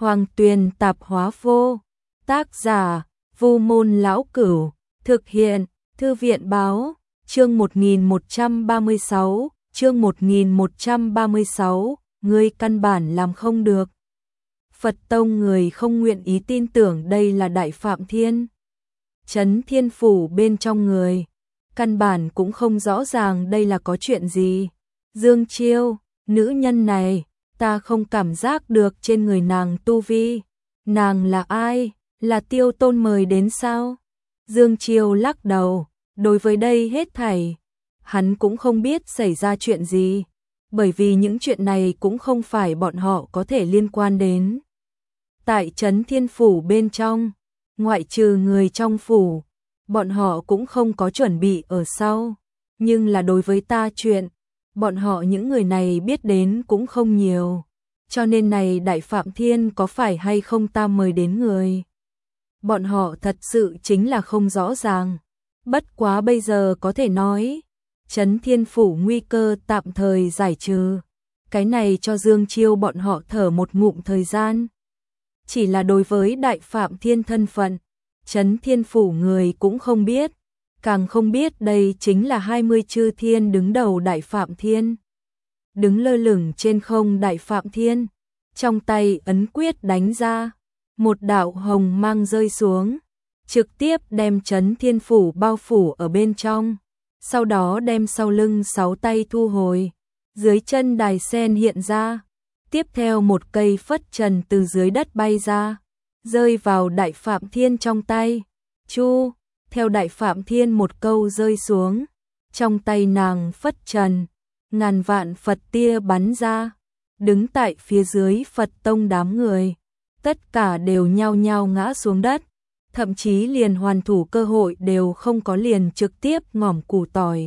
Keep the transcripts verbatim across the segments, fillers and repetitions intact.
Hoàng Tuyền Tạp Hóa Vô. Tác giả: Vu Môn Lão Cửu. Thực hiện: Thư viện Báo. Chương một nghìn một trăm ba mươi sáu, chương một nghìn một trăm ba mươi sáu, ngươi căn bản làm không được. Phật tông người không nguyện ý tin tưởng đây là Đại Phạm Thiên. Trấn Thiên Phủ bên trong người, căn bản cũng không rõ ràng đây là có chuyện gì. Dương Chiêu, nữ nhân này, ta không cảm giác được trên người nàng tu vi. Nàng là ai? Là Tiêu Tôn mời đến sao? Dương Chiêu lắc đầu, đối với đây hết thảy, hắn cũng không biết xảy ra chuyện gì, bởi vì những chuyện này cũng không phải bọn họ có thể liên quan đến. Tại Trấn Thiên Phủ bên trong, ngoại trừ người trong phủ, bọn họ cũng không có chuẩn bị ở sau, nhưng là đối với ta chuyện, bọn họ những người này biết đến cũng không nhiều, cho nên này Đại Phạm Thiên có phải hay không ta mời đến người. Bọn họ thật sự chính là không rõ ràng, bất quá bây giờ có thể nói, Trấn Thiên Phủ nguy cơ tạm thời giải trừ, cái này cho Dương Chiêu bọn họ thở một ngụm thời gian. Chỉ là đối với Đại Phạm Thiên thân phận, Trấn Thiên Phủ người cũng không biết, càng không biết đây chính là hai mươi chư thiên đứng đầu Đại Phạm Thiên. Đứng lơ lửng trên không Đại Phạm Thiên, trong tay ấn quyết đánh ra, một đạo hồng mang rơi xuống, trực tiếp đem Trấn Thiên Phủ bao phủ ở bên trong, sau đó đem sau lưng sáu tay thu hồi, dưới chân đài sen hiện ra, tiếp theo một cây phất trần từ dưới đất bay ra, rơi vào Đại Phạm Thiên trong tay. Chu, theo Đại Phạm Thiên một câu rơi xuống, trong tay nàng phất trần, ngàn vạn Phật tia bắn ra, đứng tại phía dưới Phật tông đám người, tất cả đều nhao nhao ngã xuống đất, thậm chí liền hoàn thủ cơ hội đều không có, liền trực tiếp ngỏm củ tỏi.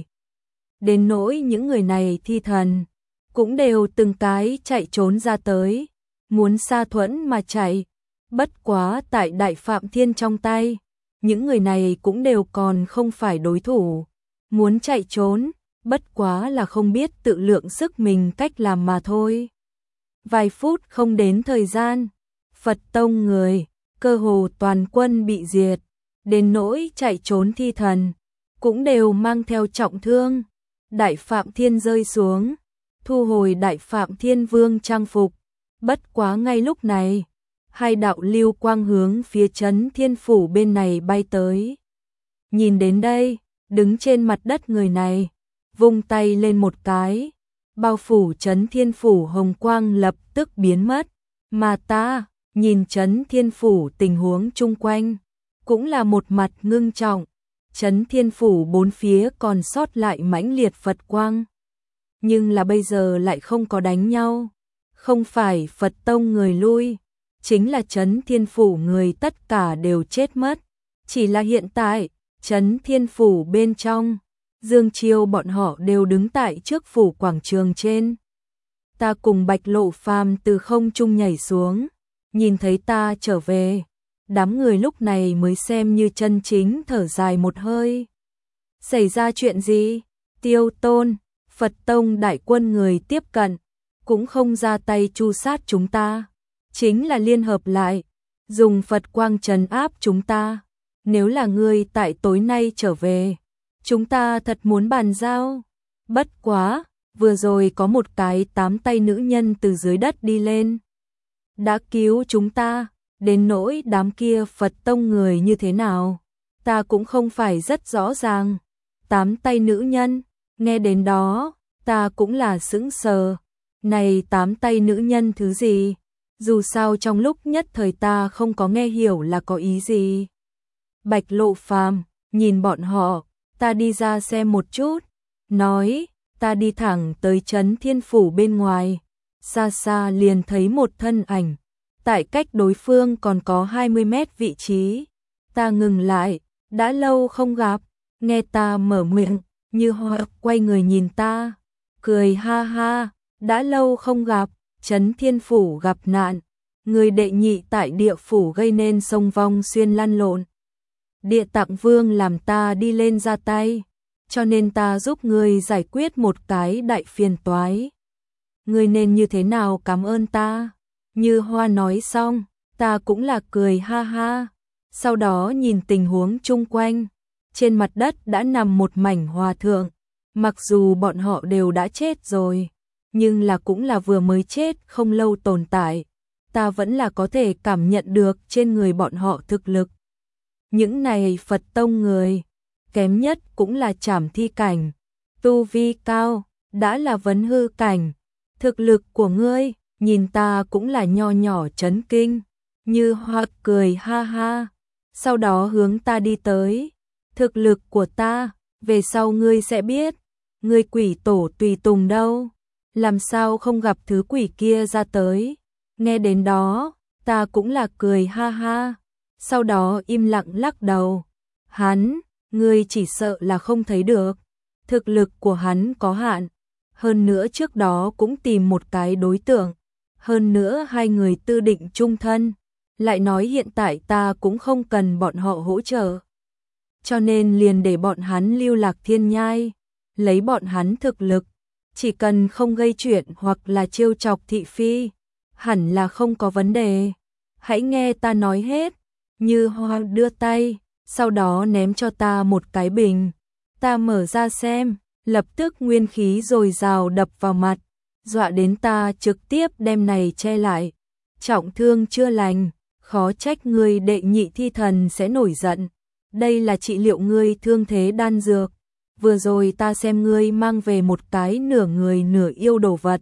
Đến nỗi những người này thi thần, cũng đều từng cái chạy trốn ra tới, muốn xa thuẫn mà chạy, bất quá tại Đại Phạm Thiên trong tay, những người này cũng đều còn không phải đối thủ, muốn chạy trốn, bất quá là không biết tự lượng sức mình cách làm mà thôi. Vài phút không đến thời gian, Phật tông người, cơ hồ toàn quân bị diệt, đến nỗi chạy trốn thi thần, cũng đều mang theo trọng thương. Đại Phạm Thiên rơi xuống, thu hồi Đại Phạm Thiên Vương trang phục, bất quá ngay lúc này, hai đạo lưu quang hướng phía Trấn Thiên Phủ bên này bay tới. Nhìn đến đây, đứng trên mặt đất người này, vung tay lên một cái, bao phủ Trấn Thiên Phủ hồng quang lập tức biến mất, mà ta, nhìn Trấn Thiên Phủ tình huống chung quanh, cũng là một mặt ngưng trọng, Trấn Thiên Phủ bốn phía còn sót lại mãnh liệt Phật quang. Nhưng là bây giờ lại không có đánh nhau, không phải Phật tông người lui, chính là Trấn Thiên Phủ người tất cả đều chết mất, chỉ là hiện tại, Trấn Thiên Phủ bên trong, Dương Chiêu bọn họ đều đứng tại trước phủ quảng trường trên. Ta cùng Bạch Lộ Phàm từ không trung nhảy xuống, nhìn thấy ta trở về, đám người lúc này mới xem như chân chính thở dài một hơi. Xảy ra chuyện gì? Tiêu Tôn, Phật tông đại quân người tiếp cận, cũng không ra tay tru sát chúng ta, chính là liên hợp lại, dùng Phật quang trấn áp chúng ta. Nếu là ngươi tại tối nay trở về, chúng ta thật muốn bàn giao. Bất quá, vừa rồi có một cái tám tay nữ nhân từ dưới đất đi lên, đã cứu chúng ta, đến nỗi đám kia Phật tông người như thế nào, ta cũng không phải rất rõ ràng. Tám tay nữ nhân, nghe đến đó, ta cũng là sững sờ, này tám tay nữ nhân thứ gì, dù sao trong lúc nhất thời ta không có nghe hiểu là có ý gì. Bạch Lộ Phàm nhìn bọn họ, ta đi ra xem một chút, nói, ta đi thẳng tới Trấn Thiên Phủ bên ngoài, xa xa liền thấy một thân ảnh, tại cách đối phương còn có hai mươi mét vị trí, ta ngừng lại, đã lâu không gặp, nghe ta mở miệng, như họ quay người nhìn ta, cười ha ha, đã lâu không gặp, Trấn Thiên Phủ gặp nạn, người đệ nhị tại địa phủ gây nên sông vong xuyên lăn lộn. Địa Tạng Vương làm ta đi lên ra tay, cho nên ta giúp ngươi giải quyết một cái đại phiền toái. Ngươi nên như thế nào cảm ơn ta? Như Hoa nói xong, ta cũng là cười ha ha, sau đó nhìn tình huống chung quanh, trên mặt đất đã nằm một mảnh hòa thượng, mặc dù bọn họ đều đã chết rồi, nhưng là cũng là vừa mới chết không lâu tồn tại, ta vẫn là có thể cảm nhận được trên người bọn họ thực lực. Những này Phật tông người, kém nhất cũng là trảm thi cảnh, tu vi cao, đã là vấn hư cảnh, thực lực của ngươi, nhìn ta cũng là nho nhỏ chấn kinh, Như Hoa cười ha ha, sau đó hướng ta đi tới, thực lực của ta, về sau ngươi sẽ biết, ngươi quỷ tổ tùy tùng đâu, làm sao không gặp thứ quỷ kia ra tới, nghe đến đó, ta cũng là cười ha ha, sau đó im lặng lắc đầu, hắn, ngươi chỉ sợ là không thấy được, thực lực của hắn có hạn, hơn nữa trước đó cũng tìm một cái đối tượng, hơn nữa hai người tư định chung thân, lại nói hiện tại ta cũng không cần bọn họ hỗ trợ. Cho nên liền để bọn hắn lưu lạc thiên nhai, lấy bọn hắn thực lực, chỉ cần không gây chuyện hoặc là trêu chọc thị phi, hẳn là không có vấn đề. Hãy nghe ta nói hết, Như Hoa đưa tay, sau đó ném cho ta một cái bình, ta mở ra xem, lập tức nguyên khí dồi dào đập vào mặt, dọa đến ta trực tiếp đem này che lại, trọng thương chưa lành, khó trách ngươi đệ nhị thi thần sẽ nổi giận. Đây là trị liệu ngươi thương thế đan dược, vừa rồi ta xem ngươi mang về một cái nửa người nửa yêu đồ vật.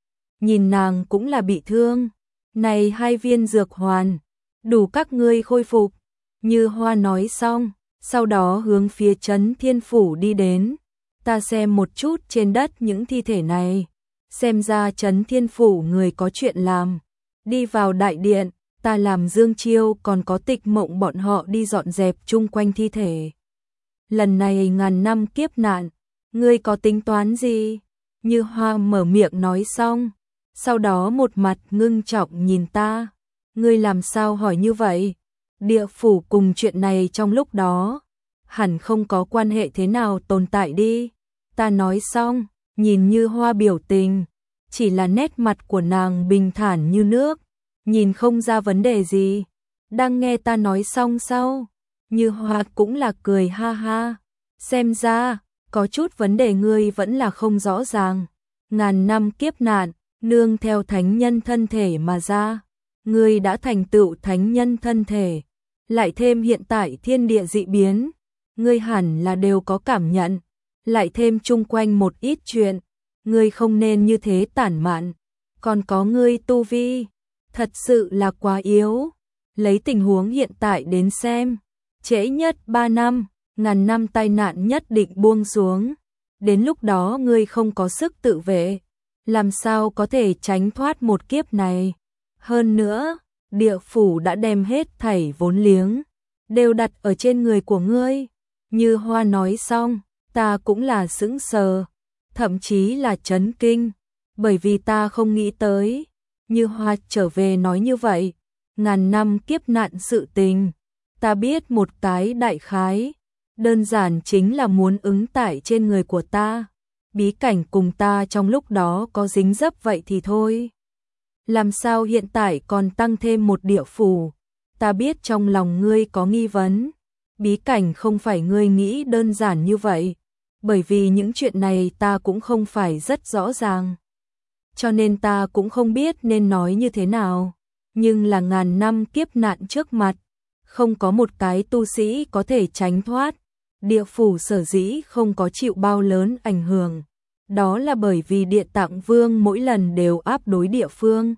Nhìn nàng cũng là bị thương, này hai viên dược hoàn, đủ các ngươi khôi phục. Như Hoa nói xong, sau đó hướng phía Trấn Thiên Phủ đi đến, ta xem một chút trên đất những thi thể này, xem ra Trấn Thiên Phủ người có chuyện làm, đi vào đại điện. Ta làm Dương Chiêu còn có Tịch Mộng bọn họ đi dọn dẹp chung quanh thi thể. Lần này ngàn năm kiếp nạn, ngươi có tính toán gì? Như Hoa mở miệng nói xong, sau đó một mặt ngưng trọng nhìn ta. Ngươi làm sao hỏi như vậy? Địa phủ cùng chuyện này trong lúc đó, hẳn không có quan hệ thế nào tồn tại đi. Ta nói xong, nhìn Như Hoa biểu tình, chỉ là nét mặt của nàng bình thản như nước. Nhìn không ra vấn đề gì, đang nghe ta nói xong sau, Như Hoa cũng là cười ha ha, xem ra, có chút vấn đề ngươi vẫn là không rõ ràng, ngàn năm kiếp nạn, nương theo thánh nhân thân thể mà ra, ngươi đã thành tựu thánh nhân thân thể, lại thêm hiện tại thiên địa dị biến, ngươi hẳn là đều có cảm nhận, lại thêm chung quanh một ít chuyện, ngươi không nên như thế tản mạn, còn có ngươi tu vi. Thật sự là quá yếu, lấy tình huống hiện tại đến xem, trễ nhất ba năm, ngàn năm tai nạn nhất định buông xuống, đến lúc đó ngươi không có sức tự vệ, làm sao có thể tránh thoát một kiếp này. Hơn nữa, địa phủ đã đem hết thảy vốn liếng, đều đặt ở trên người của ngươi. Như Hoa nói xong, ta cũng là sững sờ, thậm chí là chấn kinh, bởi vì ta không nghĩ tới. Như Hoa trở về nói như vậy, ngàn năm kiếp nạn sự tình, ta biết một cái đại khái, đơn giản chính là muốn ứng tại trên người của ta, bí cảnh cùng ta trong lúc đó có dính dấp vậy thì thôi. Làm sao hiện tại còn tăng thêm một địa phủ, ta biết trong lòng ngươi có nghi vấn, bí cảnh không phải ngươi nghĩ đơn giản như vậy, bởi vì những chuyện này ta cũng không phải rất rõ ràng. Cho nên ta cũng không biết nên nói như thế nào, nhưng là ngàn năm kiếp nạn trước mặt, không có một cái tu sĩ có thể tránh thoát, địa phủ sở dĩ không có chịu bao lớn ảnh hưởng, đó là bởi vì Địa Tạng Vương mỗi lần đều áp đối địa phương.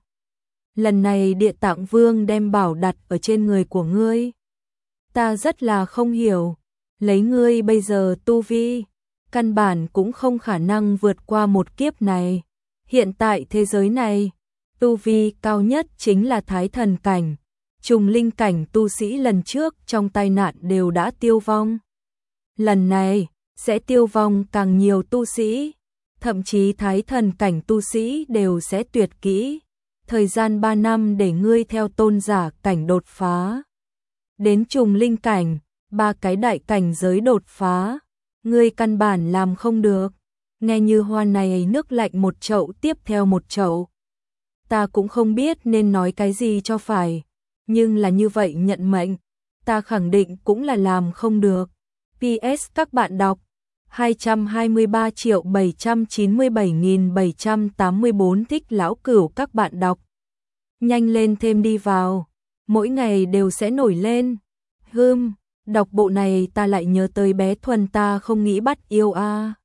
Lần này Địa Tạng Vương đem bảo đặt ở trên người của ngươi. Ta rất là không hiểu, lấy ngươi bây giờ tu vi, căn bản cũng không khả năng vượt qua một kiếp này. Hiện tại thế giới này, tu vi cao nhất chính là Thái Thần cảnh, trùng linh cảnh tu sĩ lần trước trong tai nạn đều đã tiêu vong. Lần này, sẽ tiêu vong càng nhiều tu sĩ, thậm chí Thái Thần cảnh tu sĩ đều sẽ tuyệt kỹ. Thời gian ba năm để ngươi theo tôn giả cảnh đột phá. Đến trùng linh cảnh, ba cái đại cảnh giới đột phá, ngươi căn bản làm không được. Nghe Như Hoa này nước lạnh một chậu tiếp theo một chậu. ta cũng không biết nên nói cái gì cho phải, nhưng là như vậy nhận mệnh, ta khẳng định cũng là làm không được. pê ét các bạn đọc hai trăm hai mươi ba triệu bảy trăm chín mươi bảy nghìn bảy trăm tám mươi tư thích lão cửu các bạn đọc. Nhanh lên thêm đi vào, mỗi ngày đều sẽ nổi lên. Hưm, đọc bộ này ta lại nhớ tới bé Thuần ta không nghĩ bắt yêu a. À.